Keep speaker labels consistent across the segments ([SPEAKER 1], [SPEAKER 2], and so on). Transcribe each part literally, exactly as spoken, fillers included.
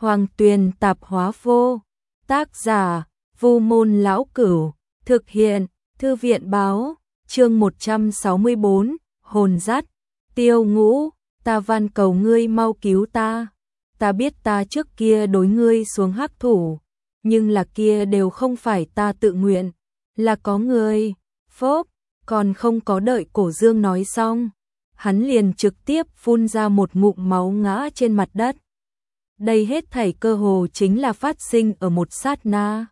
[SPEAKER 1] Hoàng Tuyền Tạp Hóa Vô. Tác giả Vu Môn Lão Cửu. Thực hiện Thư viện Báo. Chương một trăm sáu mươi bốn. Hồn dắt. Tiêu Ngũ, ta van cầu ngươi mau cứu ta. Ta biết ta trước kia đối ngươi xuống hắc thủ, nhưng là kia đều không phải ta tự nguyện, là có người. Phốp, còn không có đợi Cổ Dương nói xong, hắn liền trực tiếp phun ra một ngụm máu ngã trên mặt đất. Đây hết thảy cơ hồ chính là phát sinh ở một sát na.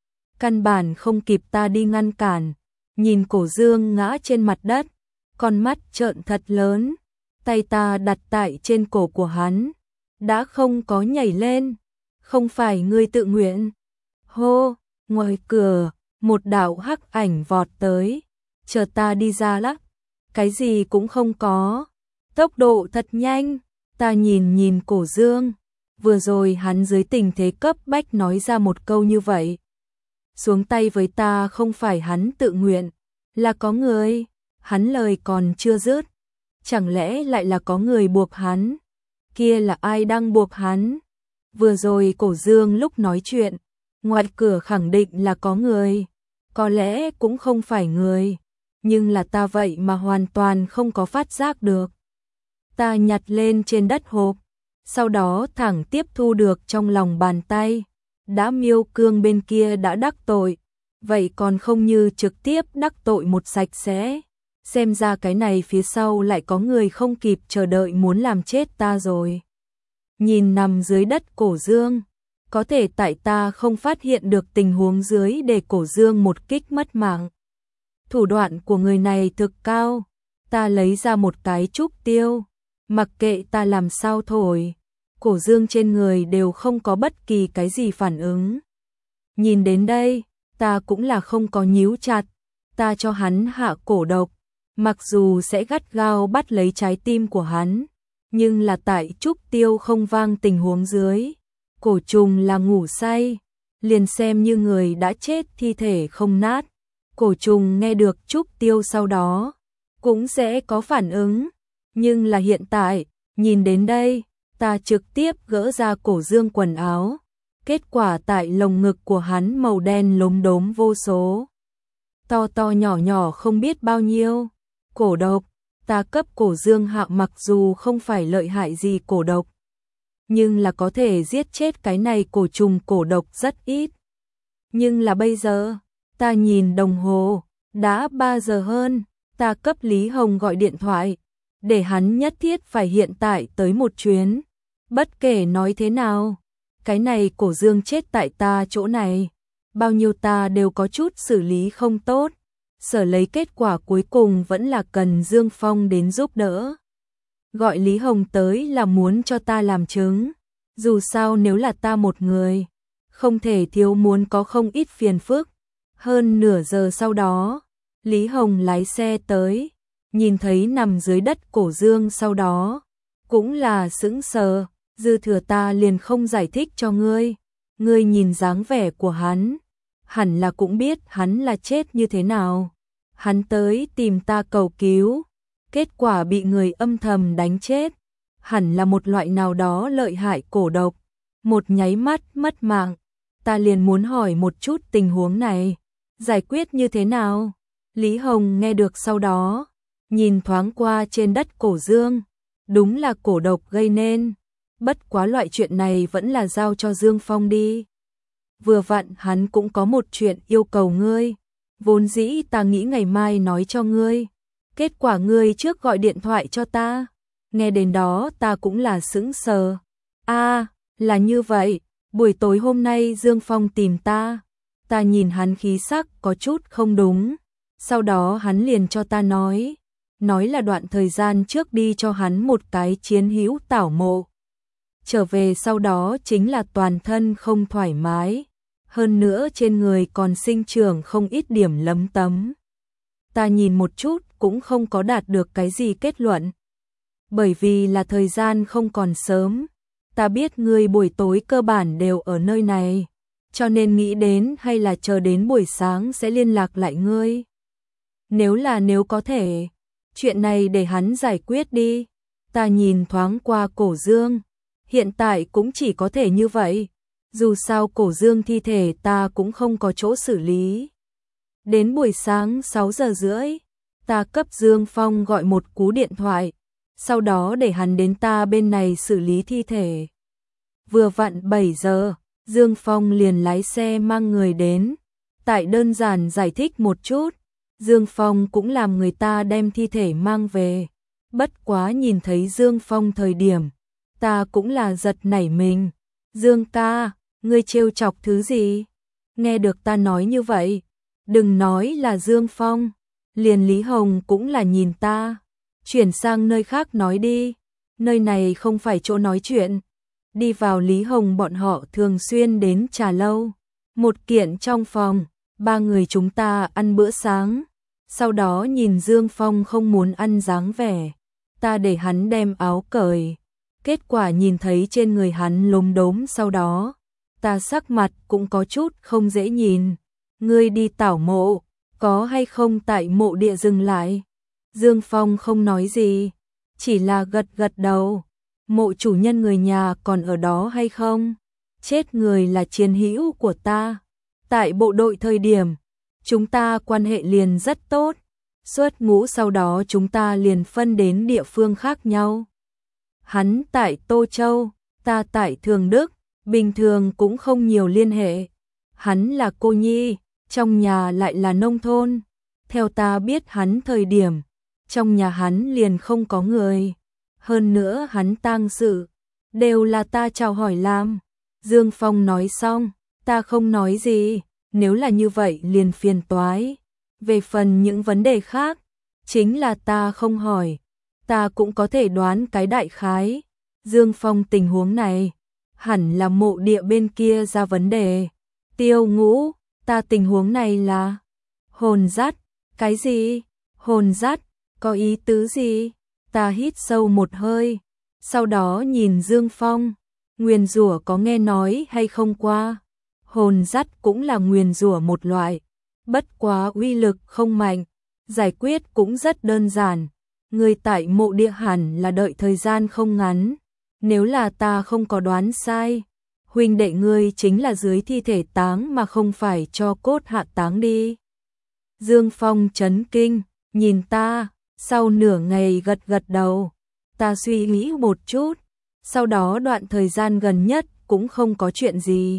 [SPEAKER 1] Căn bản không kịp ta đi ngăn cản, nhìn Cổ Dương ngã trên mặt đất, con mắt trợn thật lớn, tay ta đặt tại trên cổ của hắn, đã không có nhảy lên, không phải ngươi tự nguyện. Hô, ngoài cửa, một đạo hắc ảnh vọt tới, chờ ta đi ra lắc, cái gì cũng không có, tốc độ thật nhanh. Ta nhìn nhìn Cổ Dương, vừa rồi hắn dưới tình thế cấp bách nói ra một câu như vậy. Xuống tay với ta không phải hắn tự nguyện, là có người. Hắn lời còn chưa dứt, chẳng lẽ lại là có người buộc hắn? Kia là ai đang buộc hắn? Vừa rồi Cổ Dương lúc nói chuyện, ngoài cửa khẳng định là có người, có lẽ cũng không phải người, nhưng là ta vậy mà hoàn toàn không có phát giác được. Ta nhặt lên trên đất hộp, sau đó thẳng tiếp thu được trong lòng bàn tay, đã Miêu Cương bên kia đã đắc tội, vậy còn không như trực tiếp đắc tội một sạch sẽ. Xem ra cái này phía sau lại có người không kịp chờ đợi muốn làm chết ta rồi. Nhìn nằm dưới đất Cổ Dương, có thể tại ta không phát hiện được tình huống dưới để Cổ Dương một kích mất mạng. Thủ đoạn của người này thực cao, ta lấy ra một cái trúc tiêu, mặc kệ ta làm sao thổi, Cổ Dương trên người đều không có bất kỳ cái gì phản ứng. Nhìn đến đây, ta cũng là không có nhíu chặt, ta cho hắn hạ cổ độc. Mặc dù sẽ gắt gao bắt lấy trái tim của hắn, nhưng là tại trúc tiêu không vang tình huống dưới, cổ trùng là ngủ say, liền xem như người đã chết thi thể không nát, cổ trùng nghe được trúc tiêu sau đó cũng sẽ có phản ứng. Nhưng là hiện tại, nhìn đến đây, ta trực tiếp gỡ ra Cổ Dương quần áo, kết quả tại lồng ngực của hắn màu đen lốm đốm vô số, to to nhỏ nhỏ không biết bao nhiêu. Cổ độc, ta cấp Cổ Dương hạ mặc dù không phải lợi hại gì cổ độc, nhưng là có thể giết chết cái này cổ trùng cổ độc rất ít. Nhưng là bây giờ, ta nhìn đồng hồ, đã ba giờ hơn, ta cấp Lý Hồng gọi điện thoại, để hắn nhất thiết phải hiện tại tới một chuyến. Bất kể nói thế nào, cái này Cổ Dương chết tại ta chỗ này, bao nhiêu ta đều có chút xử lý không tốt. Sở lấy kết quả cuối cùng vẫn là cần Dương Phong đến giúp đỡ. Gọi Lý Hồng tới là muốn cho ta làm chứng. Dù sao nếu là ta một người, không thể thiếu muốn có không ít phiền phức. Hơn nửa giờ sau đó, Lý Hồng lái xe tới, nhìn thấy nằm dưới đất Cổ Dương sau đó, cũng là sững sờ, dư thừa ta liền không giải thích cho ngươi. Ngươi nhìn dáng vẻ của hắn, hẳn là cũng biết hắn là chết như thế nào. Hắn tới tìm ta cầu cứu, kết quả bị người âm thầm đánh chết, hẳn là một loại nào đó lợi hại cổ độc, một nháy mắt mất mạng. Ta liền muốn hỏi một chút tình huống này, giải quyết như thế nào? Lý Hồng nghe được sau đó, nhìn thoáng qua trên đất Cổ Dương, đúng là cổ độc gây nên, bất quá loại chuyện này vẫn là giao cho Dương Phong đi. Vừa vặn hắn cũng có một chuyện yêu cầu ngươi. Vốn dĩ ta nghĩ ngày mai nói cho ngươi, kết quả ngươi trước gọi điện thoại cho ta. Nghe đến đó ta cũng là sững sờ. A, à, là như vậy, buổi tối hôm nay Dương Phong tìm ta. Ta nhìn hắn khí sắc có chút không đúng, sau đó hắn liền cho ta nói, nói là đoạn thời gian trước đi cho hắn một cái chiến hữu tảo mộ. Trở về sau đó chính là toàn thân không thoải mái. Hơn nữa trên người còn sinh trưởng không ít điểm lấm tấm. Ta nhìn một chút cũng không có đạt được cái gì kết luận. Bởi vì là thời gian không còn sớm, ta biết ngươi buổi tối cơ bản đều ở nơi này, cho nên nghĩ đến hay là chờ đến buổi sáng sẽ liên lạc lại ngươi. Nếu là nếu có thể, chuyện này để hắn giải quyết đi. Ta nhìn thoáng qua Cổ Dương, Hiện tại cũng chỉ có thể như vậy. Dù sao cổ dương thi thể ta cũng không có chỗ xử lý. Đến buổi sáng sáu giờ rưỡi, ta cấp Dương Phong gọi một cú điện thoại, sau đó để hắn đến ta bên này xử lý thi thể. Vừa vặn bảy giờ, Dương Phong liền lái xe mang người đến. Tại đơn giản giải thích một chút, Dương Phong cũng làm người ta đem thi thể mang về. Bất quá nhìn thấy Dương Phong thời điểm, ta cũng là giật nảy mình. Dương ca, ngươi trêu chọc thứ gì? Nghe được ta nói như vậy, đừng nói là Dương Phong, liền Lý Hồng cũng là nhìn ta. Chuyển sang nơi khác nói đi, nơi này không phải chỗ nói chuyện. Đi vào Lý Hồng bọn họ thường xuyên đến trà lâu. Một kiện trong phòng, ba người chúng ta ăn bữa sáng. Sau đó nhìn Dương Phong không muốn ăn dáng vẻ, ta để hắn đem áo cởi. Kết quả nhìn thấy trên người hắn lốm đốm, sau đó ta sắc mặt cũng có chút không dễ nhìn. Ngươi đi tảo mộ, có hay không tại mộ địa dừng lại? Dương Phong không nói gì, chỉ là gật gật đầu. Mộ chủ nhân người nhà còn ở đó hay không? Chết người là chiến hữu của ta. Tại bộ đội thời điểm, chúng ta quan hệ liền rất tốt. Xuất ngũ sau đó chúng ta liền phân đến địa phương khác nhau. Hắn tại Tô Châu, ta tại Thường Đức, bình thường cũng không nhiều liên hệ. Hắn là cô nhi, trong nhà lại là nông thôn. Theo ta biết hắn thời điểm, trong nhà hắn liền không có người. Hơn nữa hắn tang sự, đều là ta chào hỏi làm. Dương Phong nói xong, ta không nói gì, nếu là như vậy liền phiền toái. Về phần những vấn đề khác, chính là ta không hỏi, ta cũng có thể đoán cái đại khái. Dương Phong tình huống này, hẳn là mộ địa bên kia ra vấn đề. Tiêu Ngũ, ta tình huống này là hồn dắt. Cái gì? Hồn dắt, có ý tứ gì? Ta hít sâu một hơi, sau đó nhìn Dương Phong. Nguyền rủa có nghe nói hay không qua? Hồn dắt cũng là nguyền rủa một loại, bất quá uy lực không mạnh, giải quyết cũng rất đơn giản. Người tại mộ địa hẳn là đợi thời gian không ngắn. Nếu là ta không có đoán sai, huynh đệ ngươi chính là dưới thi thể táng mà không phải cho cốt hạ táng đi. Dương Phong chấn kinh, nhìn ta, sau nửa ngày gật gật đầu. Ta suy nghĩ một chút, sau đó đoạn thời gian gần nhất cũng không có chuyện gì.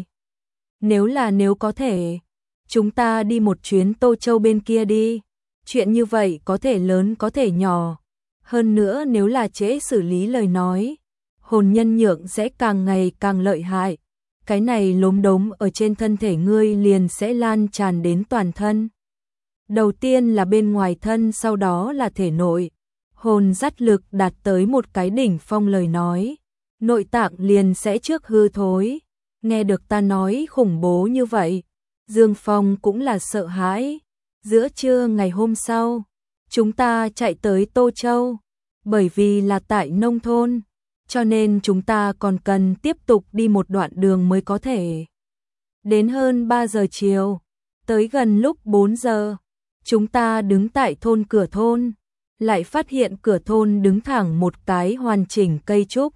[SPEAKER 1] Nếu là nếu có thể, chúng ta đi một chuyến Tô Châu bên kia đi. Chuyện như vậy có thể lớn có thể nhỏ. Hơn nữa nếu là trễ xử lý lời nói, hồn nhân nhượng sẽ càng ngày càng lợi hại. Cái này lốm đốm ở trên thân thể ngươi liền sẽ lan tràn đến toàn thân. Đầu tiên là bên ngoài thân, sau đó là thể nội. Hồn dắt lực đạt tới một cái đỉnh phong lời nói, nội tạng liền sẽ trước hư thối. Nghe được ta nói khủng bố như vậy, Dương Phong cũng là sợ hãi. Giữa trưa ngày hôm sau, chúng ta chạy tới Tô Châu. Bởi vì là tại nông thôn, cho nên chúng ta còn cần tiếp tục đi một đoạn đường mới có thể. Đến hơn ba giờ chiều, tới gần lúc bốn giờ, chúng ta đứng tại thôn cửa thôn, lại phát hiện cửa thôn đứng thẳng một cái hoàn chỉnh cây trúc.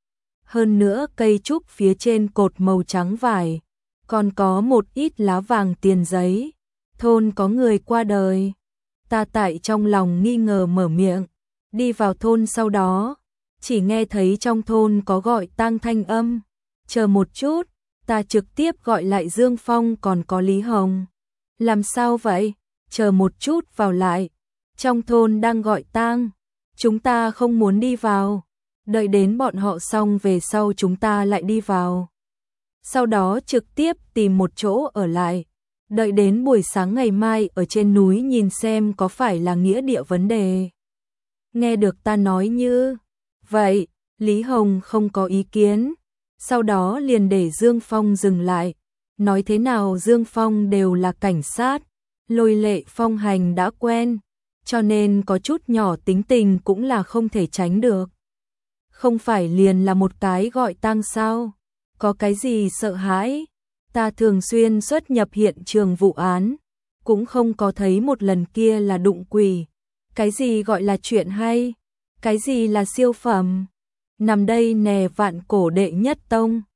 [SPEAKER 1] Hơn nữa cây trúc phía trên cột màu trắng vải, còn có một ít lá vàng tiền giấy. Thôn có người qua đời. Ta tại trong lòng nghi ngờ mở miệng, đi vào thôn sau đó, chỉ nghe thấy trong thôn có gọi tang thanh âm. Chờ một chút, ta trực tiếp gọi lại Dương Phong còn có Lý Hồng. Làm sao vậy? Chờ một chút vào lại. Trong thôn đang gọi tang, chúng ta không muốn đi vào. Đợi đến bọn họ xong về sau chúng ta lại đi vào. Sau đó trực tiếp tìm một chỗ ở lại. Đợi đến buổi sáng ngày mai ở trên núi nhìn xem có phải là nghĩa địa vấn đề. Nghe được ta nói như vậy, Lý Hồng không có ý kiến. Sau đó liền để Dương Phong dừng lại. Nói thế nào Dương Phong đều là cảnh sát, Lôi Lệ phong hành đã quen, cho nên có chút nhỏ tính tình cũng là không thể tránh được. Không phải liền là một cái gọi tang sao? Có cái gì sợ hãi? Ta thường xuyên xuất nhập hiện trường vụ án, cũng không có thấy một lần kia là đụng quỷ. Cái gì gọi là chuyện hay? Cái gì là siêu phẩm? nằm đây nè vạn cổ đệ nhất tông.